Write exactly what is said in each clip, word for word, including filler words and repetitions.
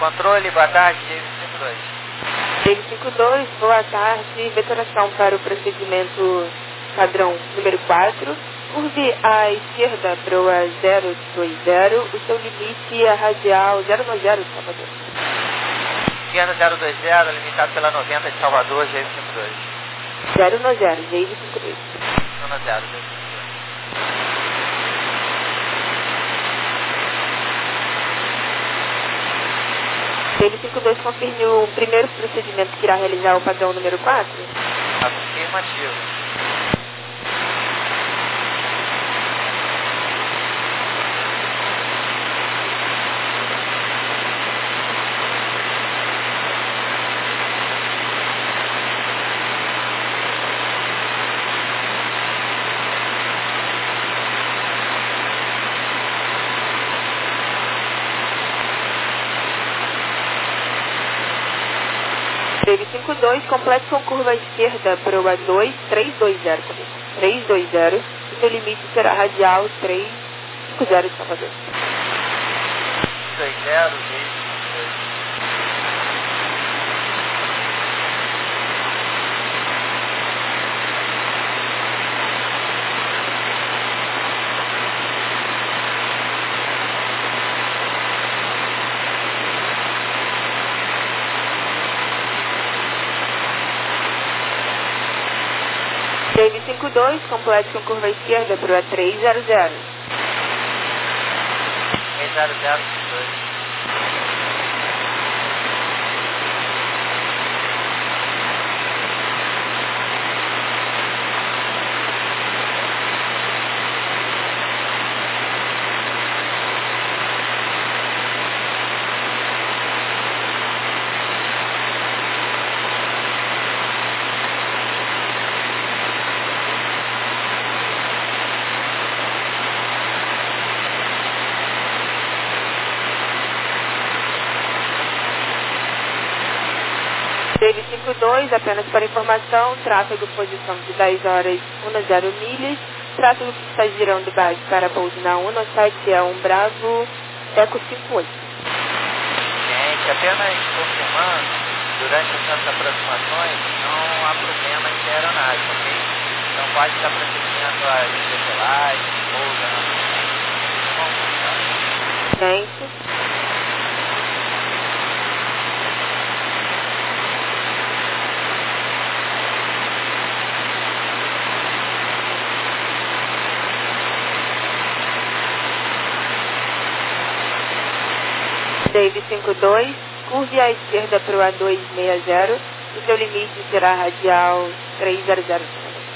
Controle, boa tarde, David cinco dois. David cinco dois, boa tarde. Vetoração para o procedimento padrão número quatro. Curve à esquerda para o zero dois zero. O seu limite é radial zero noventa de Salvador. Esquerda zero dois zero, limitado pela noventa de Salvador, David cinco dois. zero noventa, David cinco dois. zero noventa, David cinco dois. David cinco dois, confirme o primeiro procedimento que irá realizar o padrão número quatro? Afirmativo. David cinco dois, complete com curva à esquerda para o A dois, três dois zero, três dois zero, o seu limite será radial três cinco zero de Salvador. três zero, David cinco dois. David cinco dois, complete com curva à esquerda para o A três zero zero. três zero zero, cinco dois. David cinco dois, apenas para informação, tráfego posição de dez horas dez milhas, tráfego que está girando base para pouso na um sete é um Bravo Eco cinco oito. Gente, apenas confirmando, durante essas aproximações não há problema em ter aeronave, ok? Então pode estar procedendo a decolagem, pousa, não. Gente. David cinco dois, curve à esquerda para o A dois seis zero, o seu limite será radial três zero zero.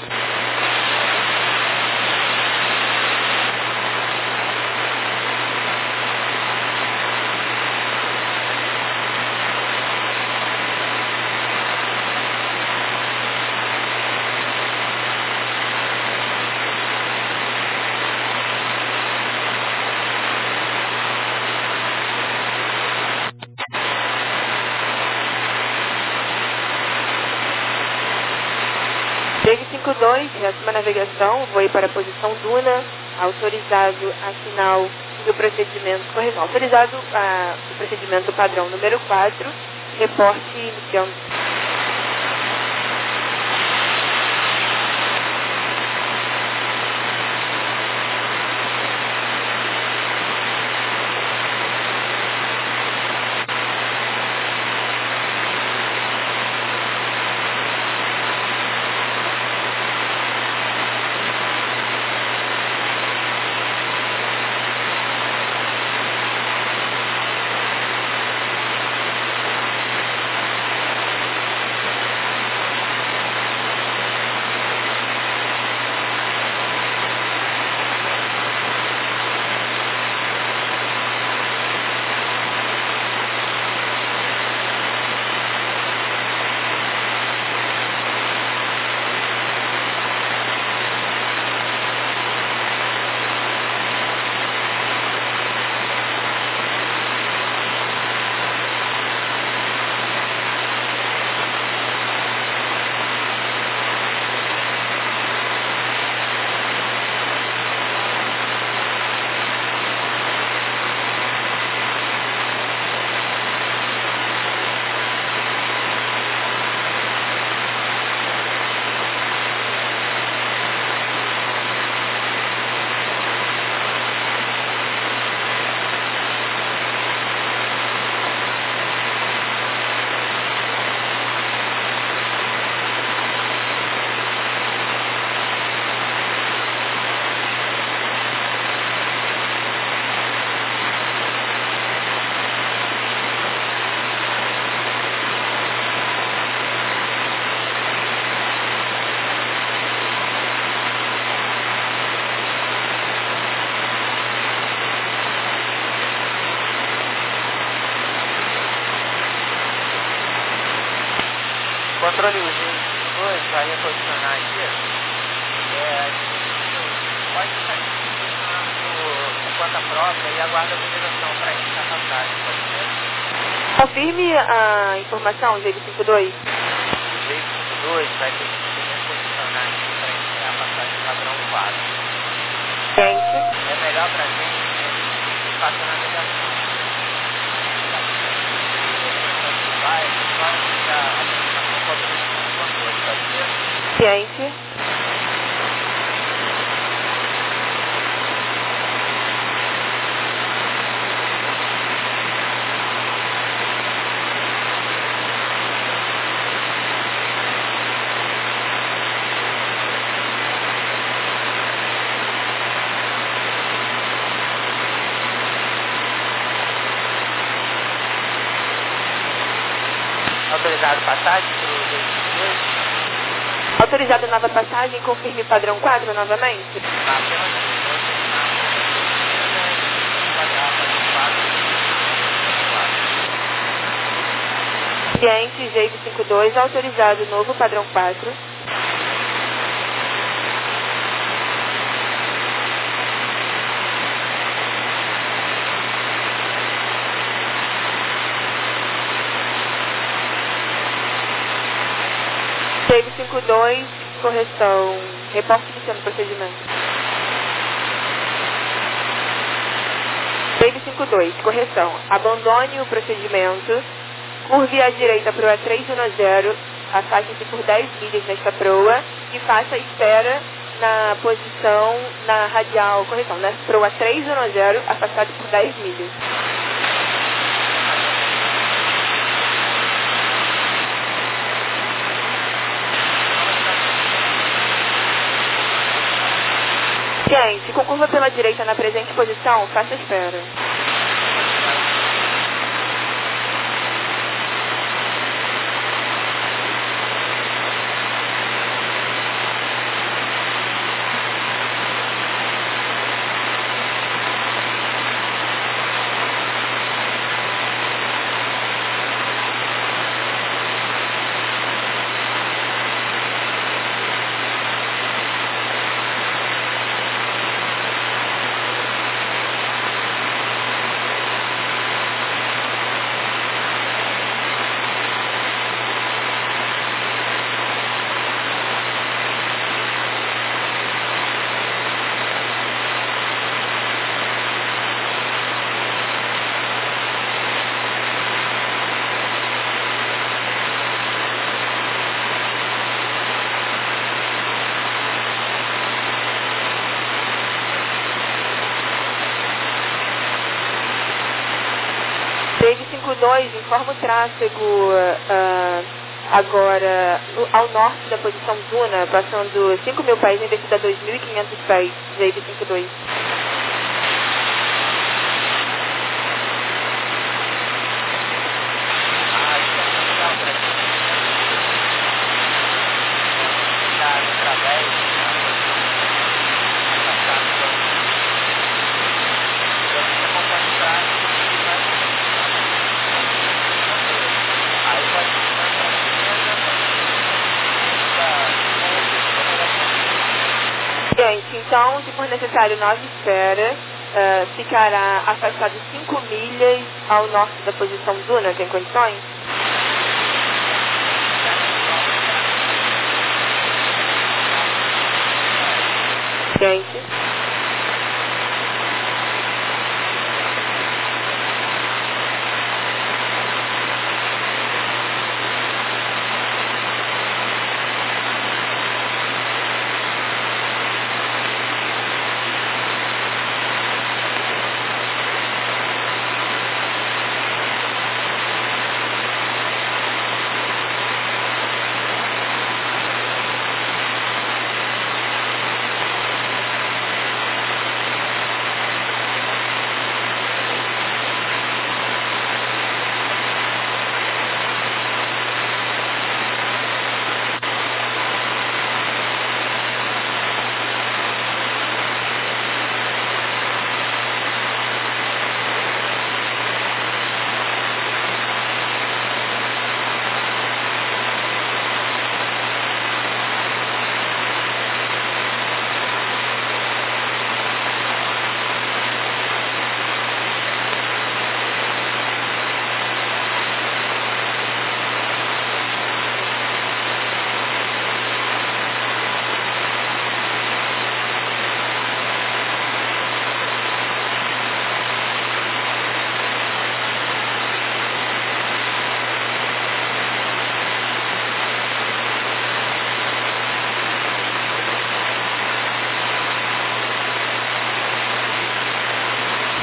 David cinco dois, próxima navegação, voe para a posição Duna, autorizado a sinal do procedimento correção. Autorizado a, o procedimento padrão número quatro, reporte iniciando. controle U G dois vai reposicionar aqui. É, pode estar por conta própria e aguarda a autorização para iniciar a passagem, pode ser? Confirme a informação, G cinco dois. O G cinco dois vai ter que reposicionar aqui para iniciar a passagem padrão quatro. Gente. É melhor para a gente que faça a navegação. Vai, vai ficar a aplicação com a autorização do controle, pode ser? Ciente. Autorizado passagem para o G cinco dois? Autorizado nova passagem, confirme padrão quatro novamente. Apenas Ciente, G cinco dois, autorizado novo padrão quatro. G cinco dois, correção. Reporte iniciando o procedimento. G cinco dois, correção. Abandone o procedimento. Curve à direita para o A três um zero. Afaste-se por dez milhas nesta proa e faça a espera na posição na radial. Correção, na proa três um zero, afastado por dez milhas. Gente, com curva pela direita na presente posição, faça a espera. G cinco dois, informa o tráfego uh, agora no, ao norte da posição Duna, passando cinco mil pés em descida a dois mil e quinhentos pés, G cinco dois. Gente, então, se for necessário, nós espera, uh, ficará afastado cinco milhas ao norte da posição Duna, tem condições? Gente.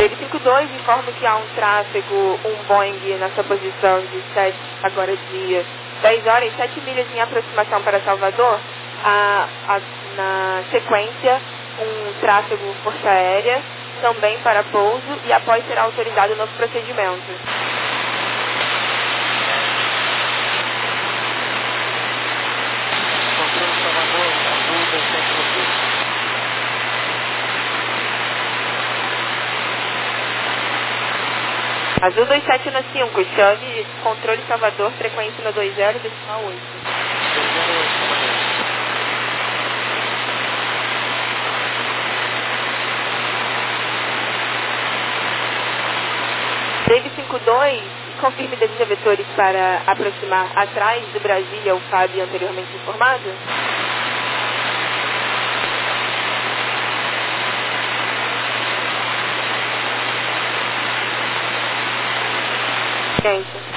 Dave cinco dois, informo que há um tráfego, um Boeing na sua posição de sete, agora de dez horas e sete milhas em aproximação para Salvador. A, a, na sequência, um tráfego força aérea, também para pouso, e após será autorizado o novo procedimento. Controle Salvador, azul dois sete no cinco. Azul dois sete no cinco, chame controle Salvador, frequência no dois zero, decimal oito. dois zero oito, comandante. Dave cinco dois, confirme deseja vetores para aproximar atrás do Brasília, o Fábio anteriormente informado. Gente.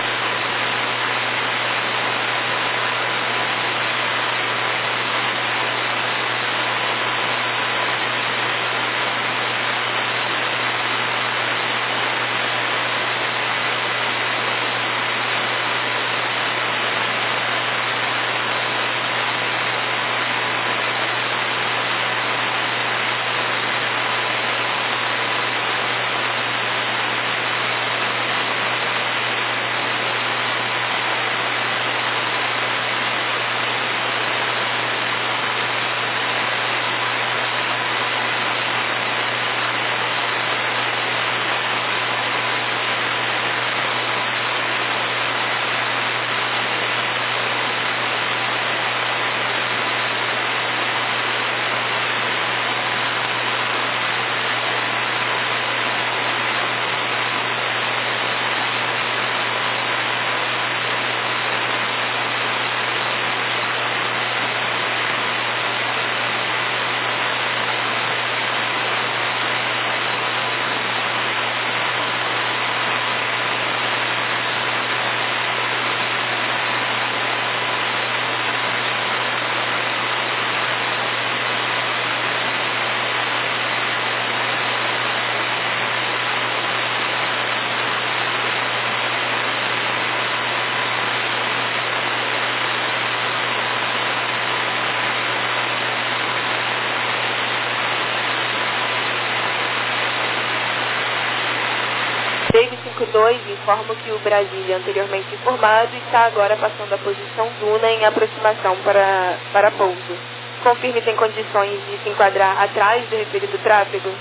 Dave cinco dois, informo que o Brasília, anteriormente informado, está agora passando a posição Duna em aproximação para, para pouso. Confirme tem condições de se enquadrar atrás do referido tráfego.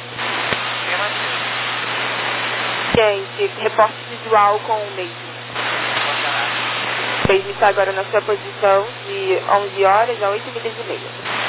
Gente, reporte visual com o mesmo. Dave está agora na sua posição de onze horas a oito milhas e meia.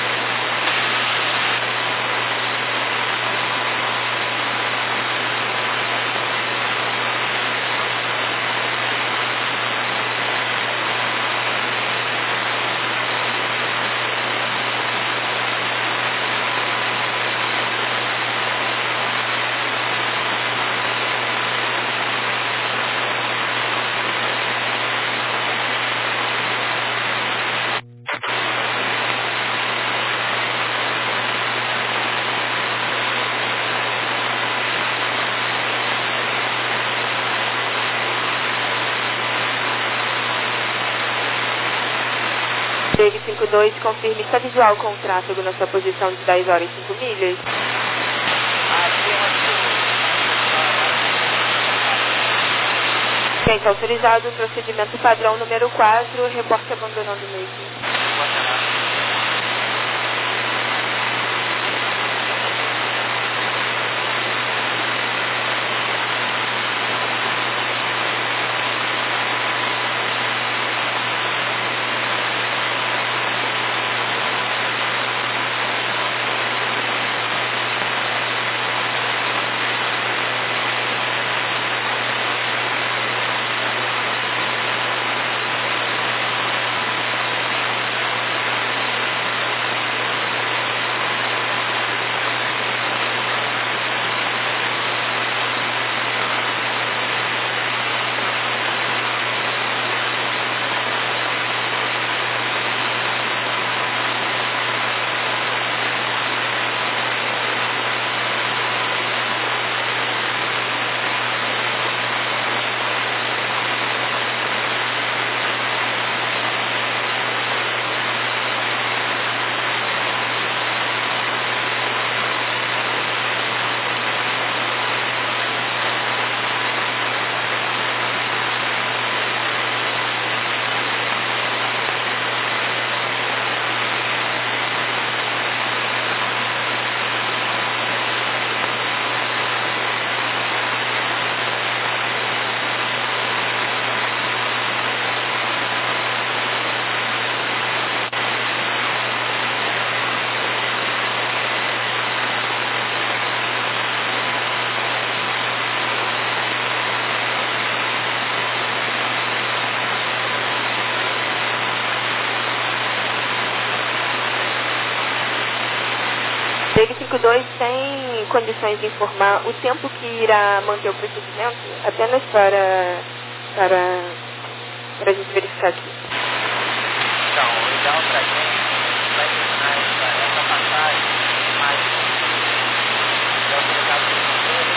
Dave cinco dois, confirme está visual com o tráfego na sua posição de dez horas e cinco milhas. Gente, autorizado o procedimento padrão número quatro, reporte abandonando o mesmo. David cinquenta e dois tem condições de informar o tempo que irá manter o procedimento, apenas para, para, para a gente verificar aqui. Então, o ideal para a gente vai terminar essa, essa passagem mais de autorizado por primeiro,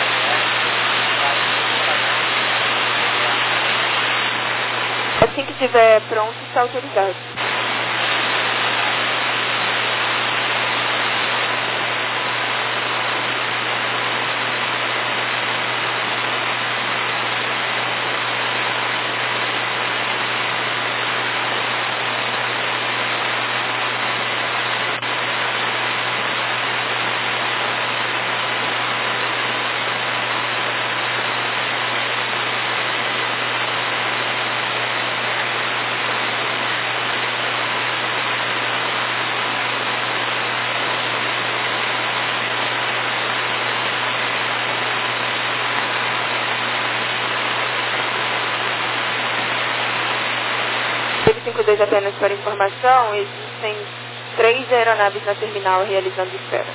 assim que estiver pronto, está autorizado. cinquenta e dois apenas para informação, existem três aeronaves na terminal realizando espera.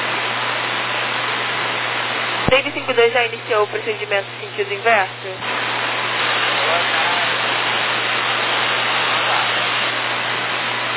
David cinquenta e dois já iniciou o procedimento sentido inverso?